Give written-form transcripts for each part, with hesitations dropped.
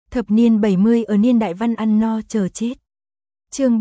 Thập niên 70 ở niên đại văn ăn no chờ chết. Chương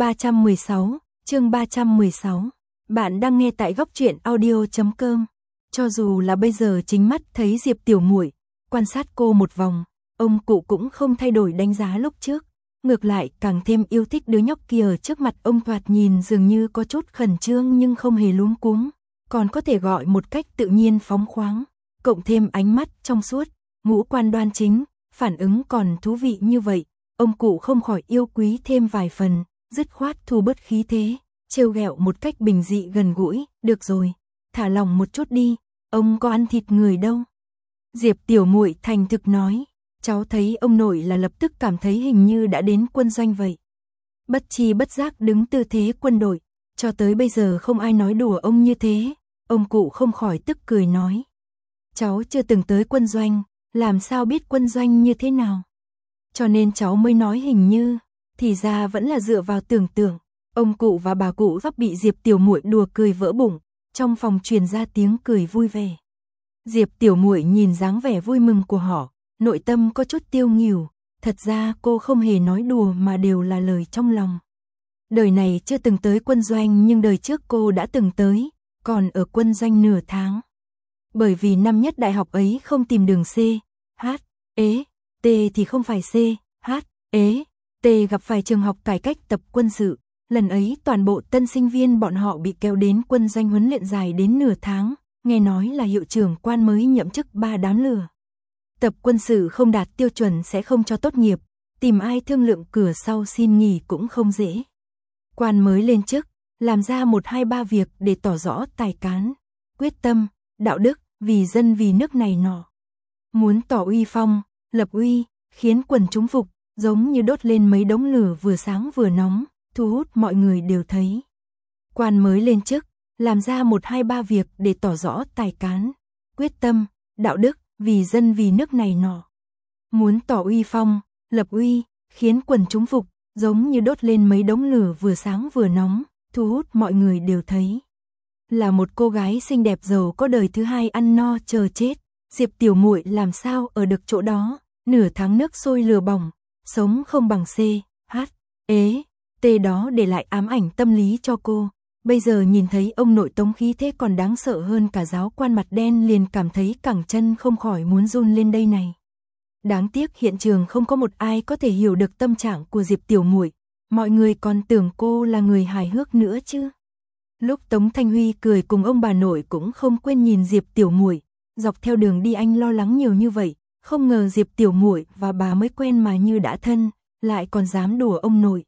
316. Bạn đang nghe tại góc truyện audio.com. Cho dù là bây giờ chính mắt thấy Diệp Tiểu Muội, quan sát cô một vòng, ông cụ cũng không thay đổi đánh giá lúc trước, ngược lại càng thêm yêu thích đứa nhóc kia ở trước mặt ông, thoạt nhìn dường như có chút khẩn trương nhưng không hề luống cuống, còn có thể gọi một cách tự nhiên phóng khoáng, cộng thêm ánh mắt trong suốt, ngũ quan đoan chính, phản ứng còn thú vị như vậy, ông cụ không khỏi yêu quý thêm vài phần, dứt khoát thu bớt khí thế, trêu ghẹo một cách bình dị gần gũi, "Được rồi, thả lòng một chút đi, ông có ăn thịt người đâu." Diệp Tiểu Muội thành thực nói, "Cháu thấy ông nội là lập tức cảm thấy hình như đã đến quân doanh vậy." Bất chi bất giác đứng tư thế quân đội, cho tới bây giờ không ai nói đùa ông như thế, ông cụ không khỏi tức cười nói, "Cháu chưa từng tới quân doanh, làm sao biết quân doanh như thế nào? Cho nên cháu mới nói hình như, thì ra vẫn là dựa vào tưởng tượng." Ông cụ và bà cụ sắp bị Diệp Tiểu Muội đùa cười vỡ bụng, trong phòng truyền ra tiếng cười vui vẻ. Diệp Tiểu Muội nhìn dáng vẻ vui mừng của họ, nội tâm có chút tiêu nghỉu, thật ra cô không hề nói đùa mà đều là lời trong lòng. Đời này chưa từng tới quân doanh nhưng đời trước cô đã từng tới, còn ở quân doanh nửa tháng. Bởi vì năm nhất đại học ấy không tìm đường C, H, E, T thì không phải C, H, E, T gặp phải trường học cải cách tập quân sự. Lần ấy toàn bộ tân sinh viên bọn họ bị kéo đến quân doanh huấn luyện dài đến nửa tháng, nghe nói là hiệu trưởng quan mới nhậm chức 3 đám lửa. Tập quân sự không đạt tiêu chuẩn sẽ không cho tốt nghiệp, tìm ai thương lượng cửa sau xin nghỉ cũng không dễ. Quan mới lên chức, làm ra 1, 2, 3 việc để tỏ rõ tài cán, quyết tâm, đạo đức, vì dân vì nước này nọ. Muốn tỏ uy phong, lập uy, khiến quần chúng phục, giống như đốt lên mấy đống lửa vừa sáng vừa nóng, thu hút mọi người đều thấy. Quan mới lên chức, làm ra 1, 2, 3 việc để tỏ rõ tài cán, quyết tâm, đạo đức, vì dân vì nước này nọ. Muốn tỏ uy phong, lập uy, khiến quần chúng phục, giống như đốt lên mấy đống lửa vừa sáng vừa nóng, thu hút mọi người đều thấy. Là một cô gái xinh đẹp giàu có đời thứ hai ăn no chờ chết, Diệp Tiểu Muội làm sao ở được chỗ đó, nửa tháng nước sôi lửa bỏng, sống không bằng C, H, E, T đó để lại ám ảnh tâm lý cho cô. Bây giờ nhìn thấy ông nội Tống khí thế còn đáng sợ hơn cả giáo quan mặt đen, liền cảm thấy cẳng chân không khỏi muốn run lên đây này. Đáng tiếc hiện trường không có một ai có thể hiểu được tâm trạng của Diệp Tiểu Muội, mọi người còn tưởng cô là người hài hước nữa chứ. Lúc Tống Thanh Huy cười cùng ông bà nội cũng không quên nhìn Diệp Tiểu Muội, dọc theo đường đi anh lo lắng nhiều như vậy, không ngờ Diệp Tiểu Muội và bà mới quen mà như đã thân, lại còn dám đùa ông nội.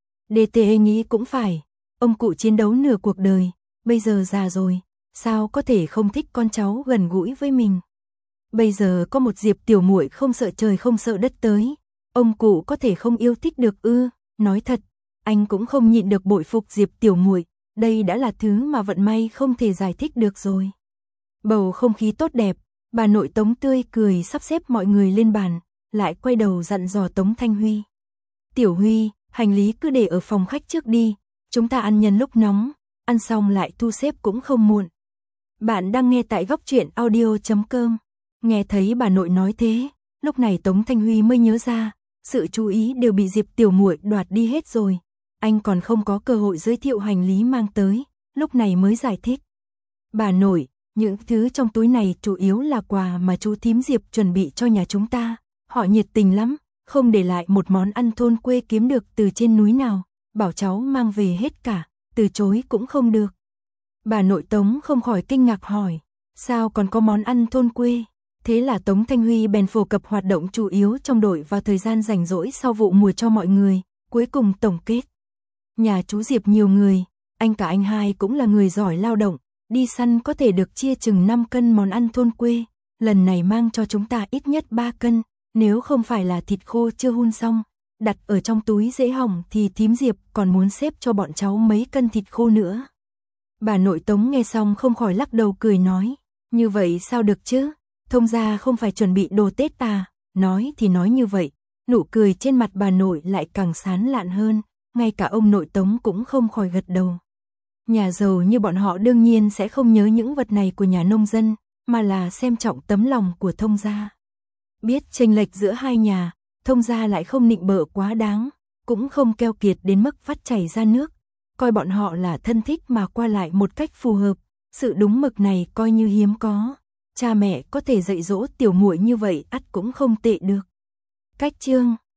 DTE nghĩ cũng phải, ông cụ chiến đấu nửa cuộc đời, bây giờ già rồi, sao có thể không thích con cháu gần gũi với mình. Bây giờ có một Diệp Tiểu Muội không sợ trời không sợ đất tới, ông cụ có thể không yêu thích được ư? Nói thật, anh cũng không nhịn được bội phục Diệp Tiểu Muội, đây đã là thứ mà vận may không thể giải thích được rồi. Bầu không khí tốt đẹp, bà nội Tống tươi cười sắp xếp mọi người lên bàn, lại quay đầu dặn dò Tống Thanh Huy. "Tiểu Huy, hành lý cứ để ở phòng khách trước đi, chúng ta ăn nhân lúc nóng, ăn xong lại thu xếp cũng không muộn." Bạn đang nghe tại góc truyện audio.com. Nghe thấy bà nội nói thế, lúc này Tống Thanh Huy mới nhớ ra, sự chú ý đều bị Diệp Tiểu Muội đoạt đi hết rồi. Anh còn không có cơ hội giới thiệu hành lý mang tới, lúc này mới giải thích. "Bà nội, những thứ trong túi này chủ yếu là quà mà chú thím Diệp chuẩn bị cho nhà chúng ta, họ nhiệt tình lắm, không để lại một món ăn thôn quê kiếm được từ trên núi nào, bảo cháu mang về hết cả, từ chối cũng không được." Bà nội Tống không khỏi kinh ngạc hỏi, "Sao còn có món ăn thôn quê?" Thế là Tống Thanh Huy bèn phổ cập hoạt động chủ yếu trong đội vào thời gian rảnh rỗi sau vụ mùa cho mọi người, cuối cùng tổng kết. Nhà chú Diệp nhiều người, anh cả anh hai cũng là người giỏi lao động, đi săn có thể được chia chừng 5 cân món ăn thôn quê, lần này mang cho chúng ta ít nhất 3 cân, nếu không phải là thịt khô chưa hun xong, đặt ở trong túi dễ hỏng thì thím Diệp còn muốn xếp cho bọn cháu mấy cân thịt khô nữa. Bà nội Tống nghe xong không khỏi lắc đầu cười nói, "Như vậy sao được chứ, thông gia không phải chuẩn bị đồ Tết à?" Nói thì nói như vậy, nụ cười trên mặt bà nội lại càng sán lạn hơn, ngay cả ông nội Tống cũng không khỏi gật đầu. Nhà giàu như bọn họ đương nhiên sẽ không nhớ những vật này của nhà nông dân, mà là xem trọng tấm lòng của thông gia. Biết chênh lệch giữa hai nhà, Thông gia lại không nịnh bợ quá đáng, cũng không keo kiệt đến mức vắt chảy ra nước, coi bọn họ là thân thích mà qua lại một cách phù hợp, sự đúng mực này coi như hiếm có. Cha mẹ có thể dạy dỗ tiểu muội như vậy ắt cũng không tệ được. Cách chương